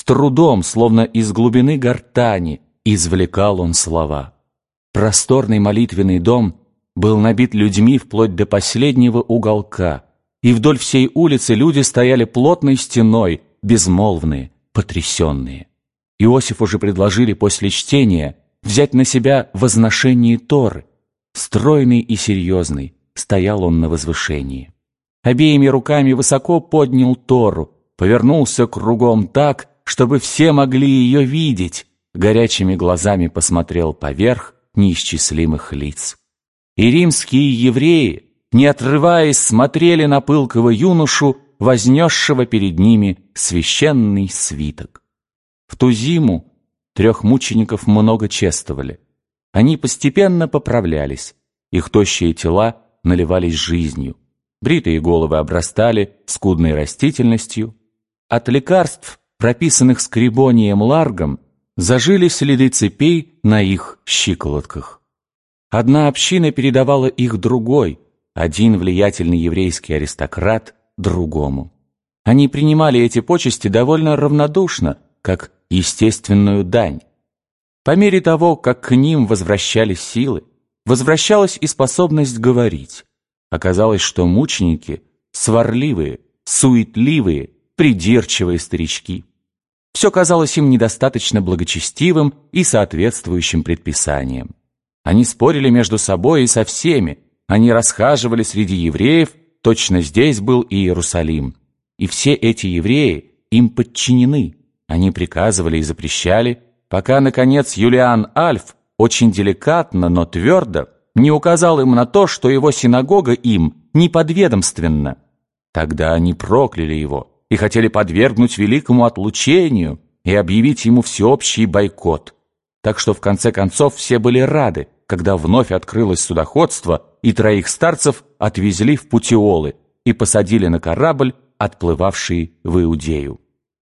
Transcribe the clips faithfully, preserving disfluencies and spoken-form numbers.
трудом, словно из глубины гортани, извлекал он слова. Просторный молитвенный дом был набит людьми вплоть до последнего уголка, и вдоль всей улицы люди стояли плотной стеной, безмолвные, потрясенные. Иосифу же предложили после чтения взять на себя возношение Торы. Стройный и серьезный стоял он на возвышении. Обеими руками высоко поднял Тору, повернулся кругом так, чтобы все могли ее видеть, горячими глазами посмотрел поверх неисчислимых лиц. И римские евреи, не отрываясь, смотрели на пылкого юношу, вознесшего перед ними священный свиток. В ту зиму трех мучеников много чествовали. Они постепенно поправлялись, их тощие тела наливались жизнью, бритые головы обрастали скудной растительностью. От лекарств, прописанных скрибонием Ларгом, зажили следы цепей на их щиколотках. Одна община передавала их другой, один влиятельный еврейский аристократ другому. Они принимали эти почести довольно равнодушно, как естественную дань. По мере того, как к ним возвращались силы, возвращалась и способность говорить. Оказалось, что мученики — сварливые, суетливые, придирчивые старички. Все казалось им недостаточно благочестивым и соответствующим предписаниям. Они спорили между собой и со всеми, они расхаживали среди евреев, точно здесь был и Иерусалим. И все эти евреи им подчинены, они приказывали и запрещали, пока, наконец, Юлиан Альф очень деликатно, но твердо не указал им на то, что его синагога им неподведомственна. Тогда они прокляли его и хотели подвергнуть великому отлучению и объявить ему всеобщий бойкот. Так что в конце концов все были рады, когда вновь открылось судоходство, и троих старцев отвезли в Путиолы и посадили на корабль, отплывавший в Иудею.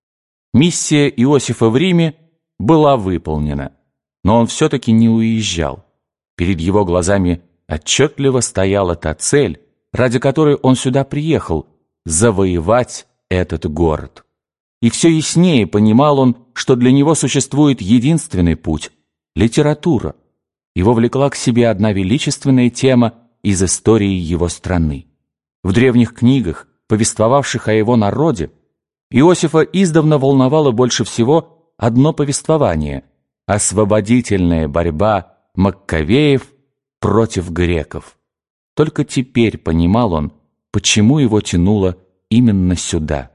Миссия Иосифа в Риме была выполнена, но он все-таки не уезжал. Перед его глазами отчетливо стояла та цель, ради которой он сюда приехал — завоевать этот город. И все яснее понимал он, что для него существует единственный путь — литература. Его влекла к себе одна величественная тема из истории его страны. В древних книгах, повествовавших о его народе, Иосифа издавна волновало больше всего одно повествование — освободительная борьба Маккавеев против греков. Только теперь понимал он, почему его тянуло именно сюда.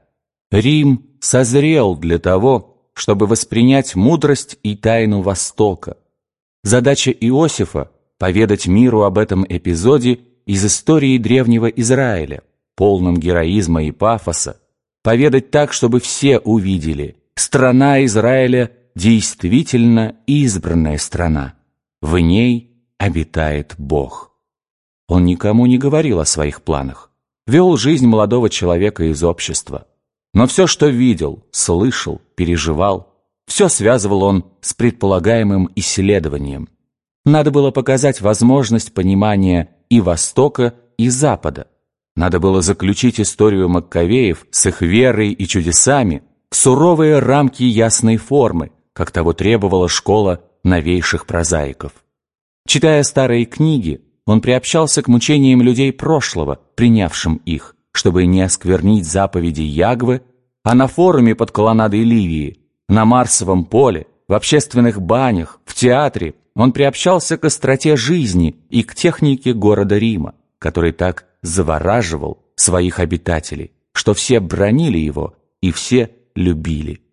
Рим созрел для того, чтобы воспринять мудрость и тайну Востока. Задача Иосифа — поведать миру об этом эпизоде из истории древнего Израиля, полном героизма и пафоса, поведать так, чтобы все увидели: страна Израиля действительно избранная страна, в ней обитает Бог. Он никому не говорил о своих планах, вел жизнь молодого человека из общества. Но все, что видел, слышал, переживал, все связывал он с предполагаемым исследованием. Надо было показать возможность понимания и Востока, и Запада. Надо было заключить историю Маккавеев с их верой и чудесами в суровые рамки ясной формы, как того требовала школа новейших прозаиков. Читая старые книги, он приобщался к мучениям людей прошлого, принявшим их, чтобы не осквернить заповеди Ягвы, а на форуме под колоннадой Ливии, на Марсовом поле, в общественных банях, в театре он приобщался к остроте жизни и к технике города Рима, который так завораживал своих обитателей, что все бранили его и все любили.